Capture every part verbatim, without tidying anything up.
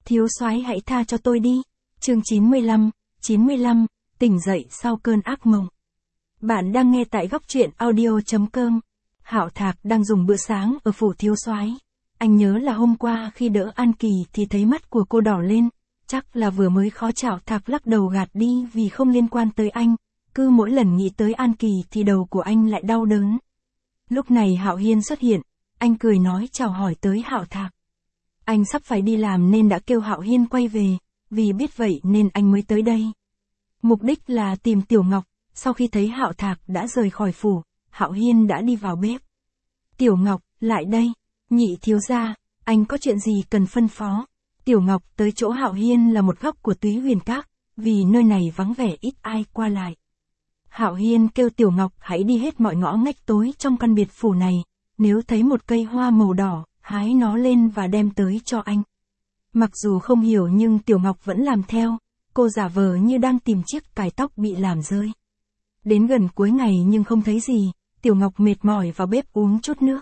Thiếu soái hãy tha cho tôi đi. Chương chín mươi lăm, chín mươi lăm, tỉnh dậy sau cơn ác mộng. Bạn đang nghe tại góc truyện audio chấm com. Hạo Thạc đang dùng bữa sáng ở phủ thiếu soái. Anh nhớ là hôm qua khi đỡ An Kỳ thì thấy mắt của cô đỏ lên, chắc là vừa mới khó chịu. Thạc lắc đầu gạt đi vì không liên quan tới anh, cứ mỗi lần nghĩ tới An Kỳ thì đầu của anh lại đau đớn. Lúc này Hạo Hiên xuất hiện, anh cười nói chào hỏi tới Hạo Thạc. Anh sắp phải đi làm nên đã kêu Hạo Hiên quay về, vì biết vậy nên anh mới tới đây. Mục đích là tìm Tiểu Ngọc. Sau khi thấy Hạo Thạc đã rời khỏi phủ, Hạo Hiên đã đi vào bếp. Tiểu Ngọc, lại đây. Nhị thiếu gia, anh có chuyện gì cần phân phó? Tiểu Ngọc tới chỗ Hạo Hiên là một góc của Túy Huyền Các, vì nơi này vắng vẻ ít ai qua lại. Hạo Hiên kêu Tiểu Ngọc hãy đi hết mọi ngõ ngách tối trong căn biệt phủ này, nếu thấy một cây hoa màu đỏ, hái nó lên và đem tới cho anh. Mặc dù không hiểu nhưng Tiểu Ngọc vẫn làm theo, cô giả vờ như đang tìm chiếc cài tóc bị làm rơi. Đến gần cuối ngày nhưng không thấy gì, Tiểu Ngọc mệt mỏi vào bếp uống chút nước.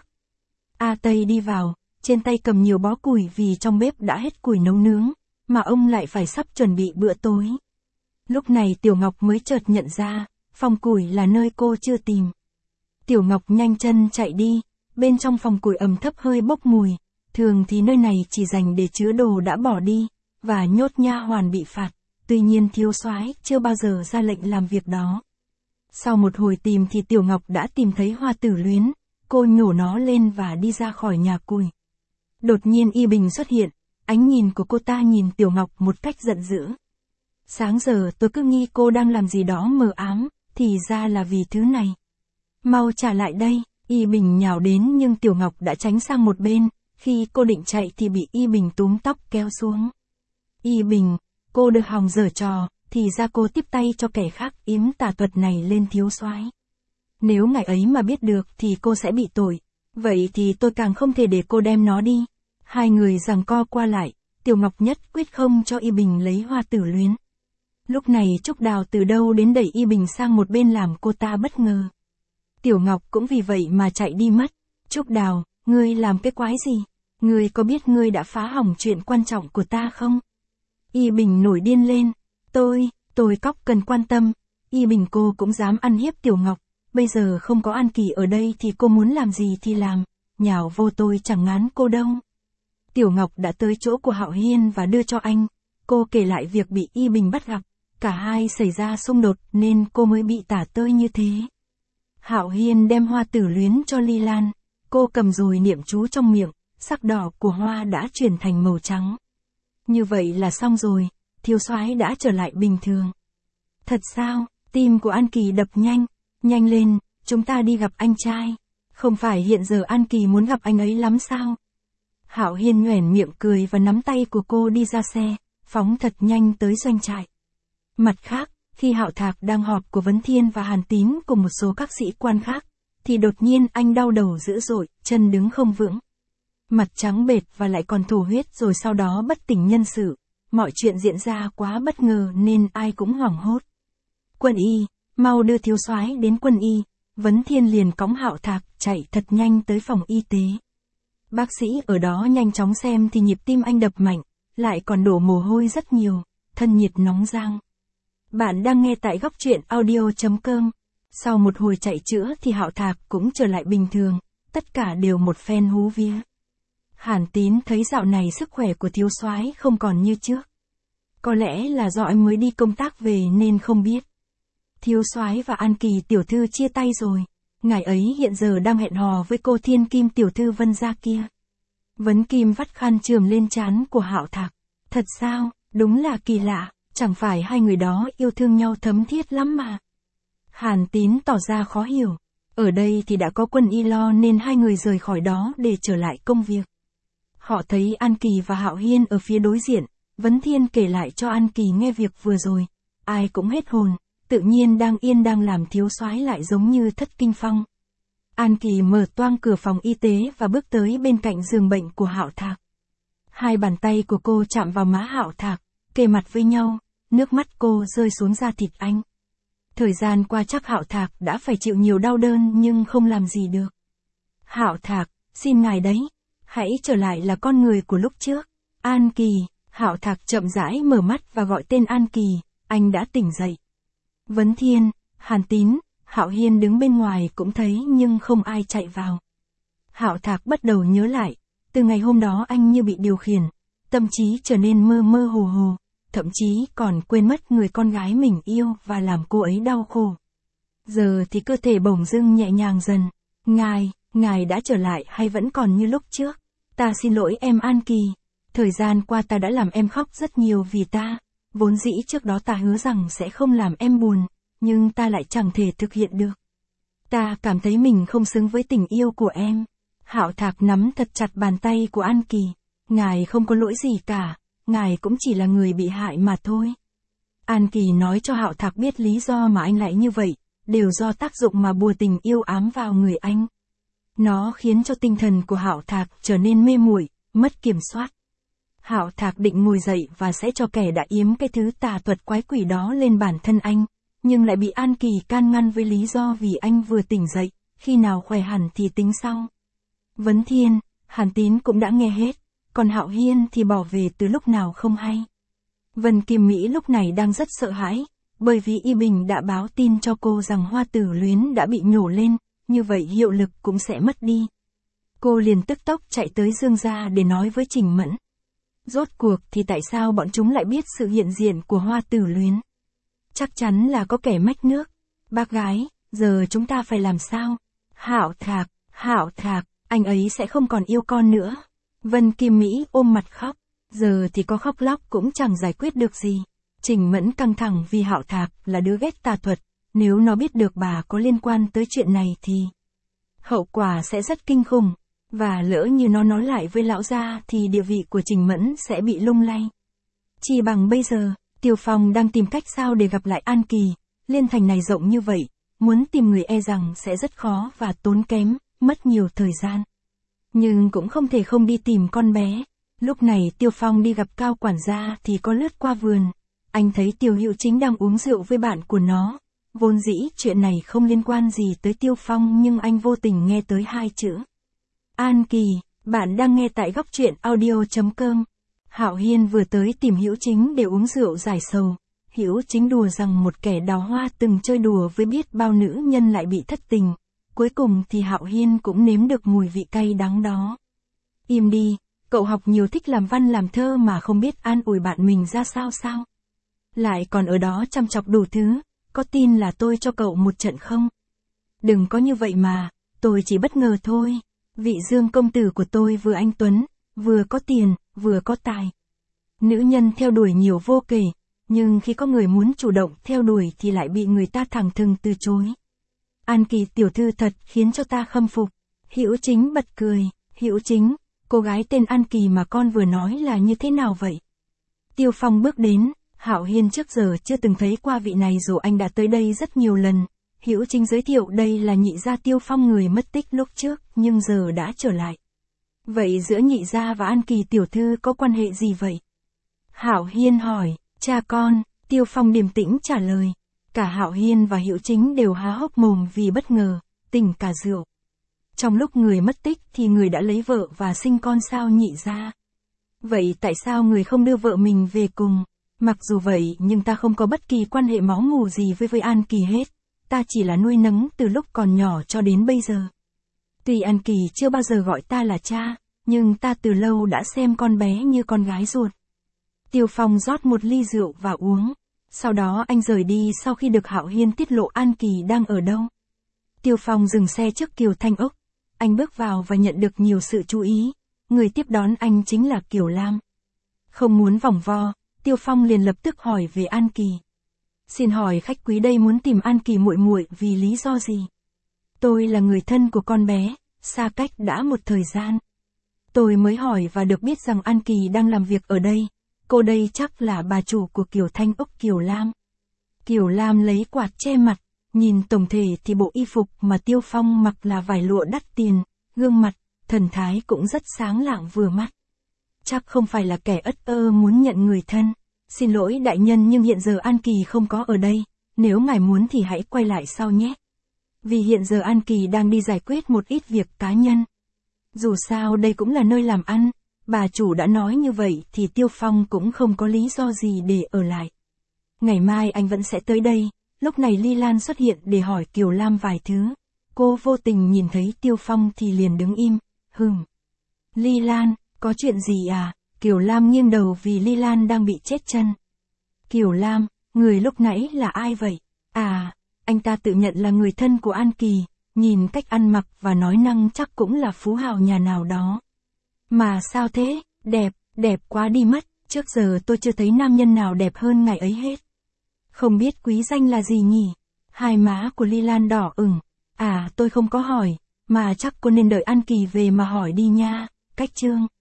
A Tây đi vào, trên tay cầm nhiều bó củi vì trong bếp đã hết củi nấu nướng, mà ông lại phải sắp chuẩn bị bữa tối. Lúc này Tiểu Ngọc mới chợt nhận ra, phòng củi là nơi cô chưa tìm. Tiểu Ngọc nhanh chân chạy đi, bên trong phòng củi ẩm thấp hơi bốc mùi, thường thì nơi này chỉ dành để chứa đồ đã bỏ đi, và nhốt nha hoàn bị phạt, tuy nhiên thiếu soái chưa bao giờ ra lệnh làm việc đó. Sau một hồi tìm thì Tiểu Ngọc đã tìm thấy hoa tử luyến, cô nhổ nó lên và đi ra khỏi nhà củi. Đột nhiên Y Bình xuất hiện, ánh nhìn của cô ta nhìn Tiểu Ngọc một cách giận dữ. Sáng giờ tôi cứ nghi cô đang làm gì đó mờ ám, thì ra là vì thứ này. Mau trả lại đây. Y Bình nhào đến nhưng Tiểu Ngọc đã tránh sang một bên, khi cô định chạy thì bị Y Bình túm tóc kéo xuống. Y Bình, cô được hòng giở trò, thì ra cô tiếp tay cho kẻ khác yếm tà thuật này lên thiếu soái. Nếu ngày ấy mà biết được thì cô sẽ bị tội, vậy thì tôi càng không thể để cô đem nó đi. Hai người giằng co qua lại, Tiểu Ngọc nhất quyết không cho Y Bình lấy hoa tử luyến. Lúc này Trúc Đào từ đâu đến đẩy Y Bình sang một bên làm cô ta bất ngờ. Tiểu Ngọc cũng vì vậy mà chạy đi mất. Trúc Đào, ngươi làm cái quái gì? Ngươi có biết ngươi đã phá hỏng chuyện quan trọng của ta không? Y Bình nổi điên lên. Tôi, tôi cóc cần quan tâm. Y Bình cô cũng dám ăn hiếp Tiểu Ngọc. Bây giờ không có An Kỳ ở đây thì cô muốn làm gì thì làm. Nhào vô tôi chẳng ngán cô đâu. Tiểu Ngọc đã tới chỗ của Hạo Hiên và đưa cho anh. Cô kể lại việc bị Y Bình bắt gặp. Cả hai xảy ra xung đột nên cô mới bị tả tơi như thế. Hạo Hiên đem hoa tử luyến cho Ly Lan, cô cầm rồi niệm chú trong miệng, sắc đỏ của hoa đã chuyển thành màu trắng. Như vậy là xong rồi, thiếu soái đã trở lại bình thường. Thật sao? Tim của An Kỳ đập nhanh, nhanh lên, chúng ta đi gặp anh trai. Không phải hiện giờ An Kỳ muốn gặp anh ấy lắm sao? Hạo Hiên nhoẻn miệng cười và nắm tay của cô đi ra xe, phóng thật nhanh tới doanh trại. Mặt khác, khi Hạo Thạc đang họp của Vấn Thiên và Hàn Tín cùng một số các sĩ quan khác, thì đột nhiên anh đau đầu dữ dội, chân đứng không vững. Mặt trắng bệch và lại còn thổ huyết rồi sau đó bất tỉnh nhân sự. Mọi chuyện diễn ra quá bất ngờ nên ai cũng hoảng hốt. Quân y, mau đưa thiếu soái đến quân y. Vấn Thiên liền cõng Hạo Thạc chạy thật nhanh tới phòng y tế. Bác sĩ ở đó nhanh chóng xem thì nhịp tim anh đập mạnh, lại còn đổ mồ hôi rất nhiều, thân nhiệt nóng rang. Bạn đang nghe tại góc truyện audio chấm com. Sau một hồi chạy chữa thì Hạo Thạc cũng trở lại bình thường, tất cả đều một phen hú vía. Hàn Tín thấy dạo này sức khỏe của thiếu soái không còn như trước. Có lẽ là do anh mới đi công tác về nên không biết. Thiếu soái và An Kỳ tiểu thư chia tay rồi, ngài ấy hiện giờ đang hẹn hò với cô Thiên Kim tiểu thư Vân gia kia. Vấn Kim vắt khăn chườm lên trán của Hạo Thạc. Thật sao, đúng là kỳ lạ. Chẳng phải hai người đó yêu thương nhau thấm thiết lắm mà. Hàn Tín tỏ ra khó hiểu. Ở đây thì đã có quân y lo nên hai người rời khỏi đó để trở lại công việc. Họ thấy An Kỳ và Hạo Hiên ở phía đối diện. Vấn Thiên kể lại cho An Kỳ nghe việc vừa rồi. Ai cũng hết hồn. Tự nhiên đang yên đang làm thiếu soái lại giống như thất kinh phong. An Kỳ mở toang cửa phòng y tế và bước tới bên cạnh giường bệnh của Hạo Thạc. Hai bàn tay của cô chạm vào má Hạo Thạc, kề mặt với nhau. Nước mắt cô rơi xuống da thịt anh. Thời gian qua chắc Hạo Thạc đã phải chịu nhiều đau đớn nhưng không làm gì được. Hạo Thạc, xin ngài đấy, hãy trở lại là con người của lúc trước. An Kỳ, Hạo Thạc chậm rãi mở mắt và gọi tên An Kỳ, anh đã tỉnh dậy. Vấn Thiên, Hàn Tín, Hạo Hiên đứng bên ngoài cũng thấy nhưng không ai chạy vào. Hạo Thạc bắt đầu nhớ lại, từ ngày hôm đó anh như bị điều khiển, tâm trí trở nên mơ mơ hồ hồ, thậm chí còn quên mất người con gái mình yêu và làm cô ấy đau khổ. Giờ thì cơ thể bỗng dưng nhẹ nhàng dần. Ngài, ngài đã trở lại hay vẫn còn như lúc trước? Ta xin lỗi em An Kỳ. Thời gian qua ta đã làm em khóc rất nhiều vì ta. Vốn dĩ trước đó ta hứa rằng sẽ không làm em buồn, nhưng ta lại chẳng thể thực hiện được. Ta cảm thấy mình không xứng với tình yêu của em. Hạo Thạc nắm thật chặt bàn tay của An Kỳ. Ngài không có lỗi gì cả, ngài cũng chỉ là người bị hại mà thôi. An Kỳ nói cho Hạo Thạc biết lý do mà anh lại như vậy, đều do tác dụng mà bùa tình yêu ám vào người anh. Nó khiến cho tinh thần của Hạo Thạc trở nên mê muội, mất kiểm soát. Hạo Thạc định ngồi dậy và sẽ cho kẻ đã yếm cái thứ tà thuật quái quỷ đó lên bản thân anh, nhưng lại bị An Kỳ can ngăn với lý do vì anh vừa tỉnh dậy, khi nào khỏe hẳn thì tính sau. Vấn Thiên, Hàn Tín cũng đã nghe hết, còn Hạo Hiên thì bỏ về từ lúc nào không hay. Vân Kim Mỹ lúc này đang rất sợ hãi, bởi vì Y Bình đã báo tin cho cô rằng Hoa Tử Luyến đã bị nhổ lên, như vậy hiệu lực cũng sẽ mất đi. Cô liền tức tốc chạy tới Dương gia để nói với Trình Mẫn. Rốt cuộc thì tại sao bọn chúng lại biết sự hiện diện của Hoa Tử Luyến? Chắc chắn là có kẻ mách nước. Bác gái, giờ chúng ta phải làm sao? Hạo Thạc, Hạo Thạc, anh ấy sẽ không còn yêu con nữa. Vân Kim Mỹ ôm mặt khóc, giờ thì có khóc lóc cũng chẳng giải quyết được gì. Trình Mẫn căng thẳng vì Hạo Thạc là đứa ghét tà thuật, nếu nó biết được bà có liên quan tới chuyện này thì hậu quả sẽ rất kinh khủng, và lỡ như nó nói lại với lão gia thì địa vị của Trình Mẫn sẽ bị lung lay. Chỉ bằng bây giờ, Tiêu Phong đang tìm cách sao để gặp lại An Kỳ, Liên Thành này rộng như vậy, muốn tìm người e rằng sẽ rất khó và tốn kém, mất nhiều thời gian. Nhưng cũng không thể không đi tìm con bé. Lúc này Tiêu Phong đi gặp Cao quản gia thì có lướt qua vườn. Anh thấy Tiêu Hữu Chính đang uống rượu với bạn của nó. Vốn dĩ chuyện này không liên quan gì tới Tiêu Phong nhưng anh vô tình nghe tới hai chữ. An Kỳ, bạn đang nghe tại góc truyện audio chấm com. Hạo Hiên vừa tới tìm Hữu Chính để uống rượu giải sầu. Hữu Chính đùa rằng một kẻ đào hoa từng chơi đùa với biết bao nữ nhân lại bị thất tình. Cuối cùng thì Hạo Hiên cũng nếm được mùi vị cay đắng đó. Im đi, cậu học nhiều thích làm văn làm thơ mà không biết an ủi bạn mình ra sao sao? Lại còn ở đó chăm chọc đủ thứ, có tin là tôi cho cậu một trận không? Đừng có như vậy mà, tôi chỉ bất ngờ thôi. Vị Dương công tử của tôi vừa anh tuấn, vừa có tiền, vừa có tài. Nữ nhân theo đuổi nhiều vô kể, nhưng khi có người muốn chủ động theo đuổi thì lại bị người ta thẳng thừng từ chối. An Kỳ tiểu thư thật khiến cho ta khâm phục. Hữu Chính bật cười. Hữu Chính, cô gái tên An Kỳ mà con vừa nói là như thế nào vậy? Tiêu Phong bước đến. Hạo Hiên trước giờ chưa từng thấy qua vị này dù anh đã tới đây rất nhiều lần. Hữu Chính giới thiệu đây là nhị gia Tiêu Phong người mất tích lúc trước, nhưng giờ đã trở lại. Vậy giữa nhị gia và An Kỳ tiểu thư có quan hệ gì vậy? Hạo Hiên hỏi. Cha con, Tiêu Phong điềm tĩnh trả lời. Cả Hạo Hiên và Hữu Chính đều há hốc mồm vì bất ngờ, tỉnh cả rượu. Trong lúc người mất tích thì người đã lấy vợ và sinh con sao nhị gia? Vậy tại sao người không đưa vợ mình về cùng? Mặc dù vậy nhưng ta không có bất kỳ quan hệ máu mủ gì với với An Kỳ hết. Ta chỉ là nuôi nấng từ lúc còn nhỏ cho đến bây giờ. Tuy An Kỳ chưa bao giờ gọi ta là cha, nhưng ta từ lâu đã xem con bé như con gái ruột. Tiêu Phong rót một ly rượu và uống. Sau đó anh rời đi sau khi được Hạo Hiên tiết lộ An Kỳ đang ở đâu. Tiêu Phong dừng xe trước Kiều Thanh Ốc. Anh bước vào và nhận được nhiều sự chú ý. Người tiếp đón anh chính là Kiều Lam. Không muốn vòng vo, Tiêu Phong liền lập tức hỏi về An Kỳ. Xin hỏi khách quý đây muốn tìm An Kỳ muội muội vì lý do gì? Tôi là người thân của con bé, xa cách đã một thời gian. Tôi mới hỏi và được biết rằng An Kỳ đang làm việc ở đây. Cô đây chắc là bà chủ của Kiều Thanh Ốc Kiều Lam. Kiều Lam lấy quạt che mặt, nhìn tổng thể thì bộ y phục mà Tiêu Phong mặc là vải lụa đắt tiền, gương mặt, thần thái cũng rất sáng lạng vừa mắt. Chắc không phải là kẻ ất ơ muốn nhận người thân. Xin lỗi đại nhân nhưng hiện giờ An Kỳ không có ở đây, nếu ngài muốn thì hãy quay lại sau nhé. Vì hiện giờ An Kỳ đang đi giải quyết một ít việc cá nhân. Dù sao đây cũng là nơi làm ăn, bà chủ đã nói như vậy thì Tiêu Phong cũng không có lý do gì để ở lại. Ngày mai anh vẫn sẽ tới đây. Lúc này Ly Lan xuất hiện để hỏi Kiều Lam vài thứ. Cô vô tình nhìn thấy Tiêu Phong thì liền đứng im. Hừm. Ly Lan, có chuyện gì à? Kiều Lam nghiêng đầu vì Ly Lan đang bị chết chân. Kiều Lam, người lúc nãy là ai vậy? À, anh ta tự nhận là người thân của An Kỳ, nhìn cách ăn mặc và nói năng chắc cũng là phú hào nhà nào đó. Mà sao thế? Đẹp, đẹp quá đi mất, trước giờ tôi chưa thấy nam nhân nào đẹp hơn ngài ấy hết. Không biết quý danh là gì nhỉ? Hai má của Ly Lan đỏ ửng. À, tôi không có hỏi, mà chắc cô nên đợi An Kỳ về mà hỏi đi nha. Cách chương.